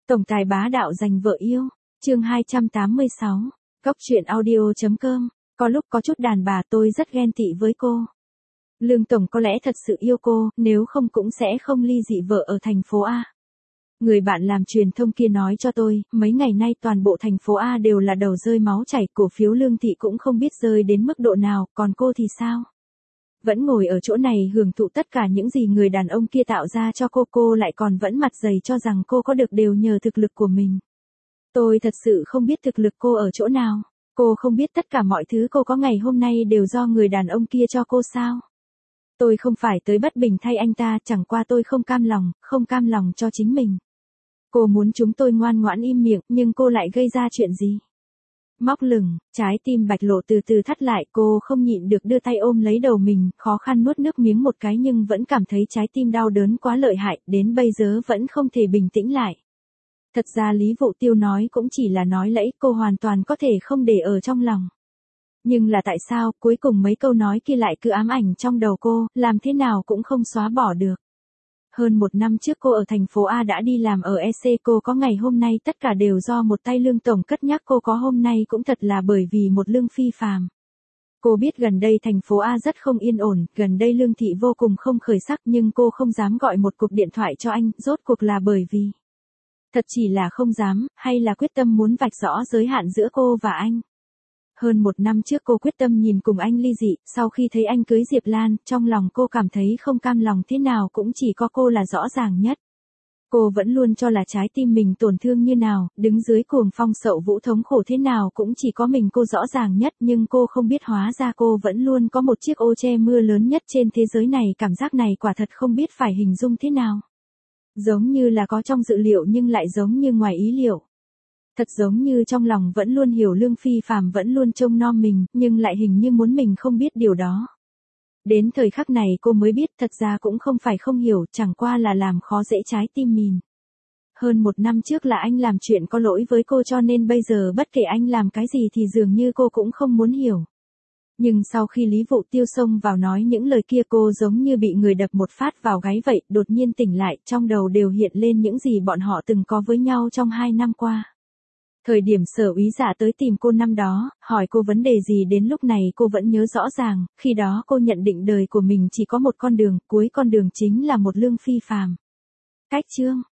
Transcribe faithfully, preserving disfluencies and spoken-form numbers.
Tổng tài bá đạo giành vợ yêu, chương hai trăm tám mươi sáu, Cóc truyện audio.com, có lúc có chút đàn bà tôi rất ghen tị với cô. Lương Tổng có lẽ thật sự yêu cô, nếu không cũng sẽ không ly dị vợ ở thành phố A. Người bạn làm truyền thông kia nói cho tôi, mấy ngày nay toàn bộ thành phố A đều là đầu rơi máu chảy, cổ phiếu Lương Thị cũng không biết rơi đến mức độ nào, còn cô thì sao? Vẫn ngồi ở chỗ này hưởng thụ tất cả những gì người đàn ông kia tạo ra cho cô, cô lại còn vẫn mặt dày cho rằng cô có được đều nhờ thực lực của mình. Tôi thật sự không biết thực lực cô ở chỗ nào, cô không biết tất cả mọi thứ cô có ngày hôm nay đều do người đàn ông kia cho cô sao? Tôi không phải tới bất bình thay anh ta, chẳng qua tôi không cam lòng, không cam lòng cho chính mình. Cô muốn chúng tôi ngoan ngoãn im miệng, nhưng cô lại gây ra chuyện gì? Móc lửng, trái tim Bạch Lộ từ từ thắt lại, cô không nhịn được đưa tay ôm lấy đầu mình, khó khăn nuốt nước miếng một cái nhưng vẫn cảm thấy trái tim đau đớn quá lợi hại, đến bây giờ vẫn không thể bình tĩnh lại. Thật ra Lý Vụ Tiêu nói cũng chỉ là nói lẫy, cô hoàn toàn có thể không để ở trong lòng. Nhưng là tại sao, cuối cùng mấy câu nói kia lại cứ ám ảnh trong đầu cô, làm thế nào cũng không xóa bỏ được. Hơn một năm trước cô ở thành phố A đã đi làm ở e xê, cô có ngày hôm nay tất cả đều do một tay Lương Tổng cất nhắc, cô có hôm nay cũng thật là bởi vì một lương phi phàm. Cô biết gần đây thành phố A rất không yên ổn, gần đây Lương Thị vô cùng không khởi sắc nhưng cô không dám gọi một cuộc điện thoại cho anh, rốt cuộc là bởi vì. Thật chỉ là không dám, hay là quyết tâm muốn vạch rõ giới hạn giữa cô và anh. Hơn một năm trước cô quyết tâm nhìn cùng anh ly dị, sau khi thấy anh cưới Diệp Lan, trong lòng cô cảm thấy không cam lòng thế nào cũng chỉ có cô là rõ ràng nhất. Cô vẫn luôn cho là trái tim mình tổn thương như nào, đứng dưới cuồng phong sậu vũ thống khổ thế nào cũng chỉ có mình cô rõ ràng nhất, nhưng cô không biết hóa ra cô vẫn luôn có một chiếc ô che mưa lớn nhất trên thế giới này, cảm giác này quả thật không biết phải hình dung thế nào. Giống như là có trong dự liệu nhưng lại giống như ngoài ý liệu. Thật giống như trong lòng vẫn luôn hiểu Lương phi phàm vẫn luôn trông nom mình, nhưng lại hình như muốn mình không biết điều đó. Đến thời khắc này cô mới biết thật ra cũng không phải không hiểu, chẳng qua là làm khó dễ trái tim mình. Hơn một năm trước là anh làm chuyện có lỗi với cô cho nên bây giờ bất kể anh làm cái gì thì dường như cô cũng không muốn hiểu. Nhưng sau khi Lý Vụ Tiêu xông vào nói những lời kia, cô giống như bị người đập một phát vào gáy vậy, đột nhiên tỉnh lại, trong đầu đều hiện lên những gì bọn họ từng có với nhau trong hai năm qua. Thời điểm Sở Úy Dạ tới tìm cô năm đó, hỏi cô vấn đề gì đến lúc này cô vẫn nhớ rõ ràng, khi đó cô nhận định đời của mình chỉ có một con đường, cuối con đường chính là một lương phi phàm. Cách chương,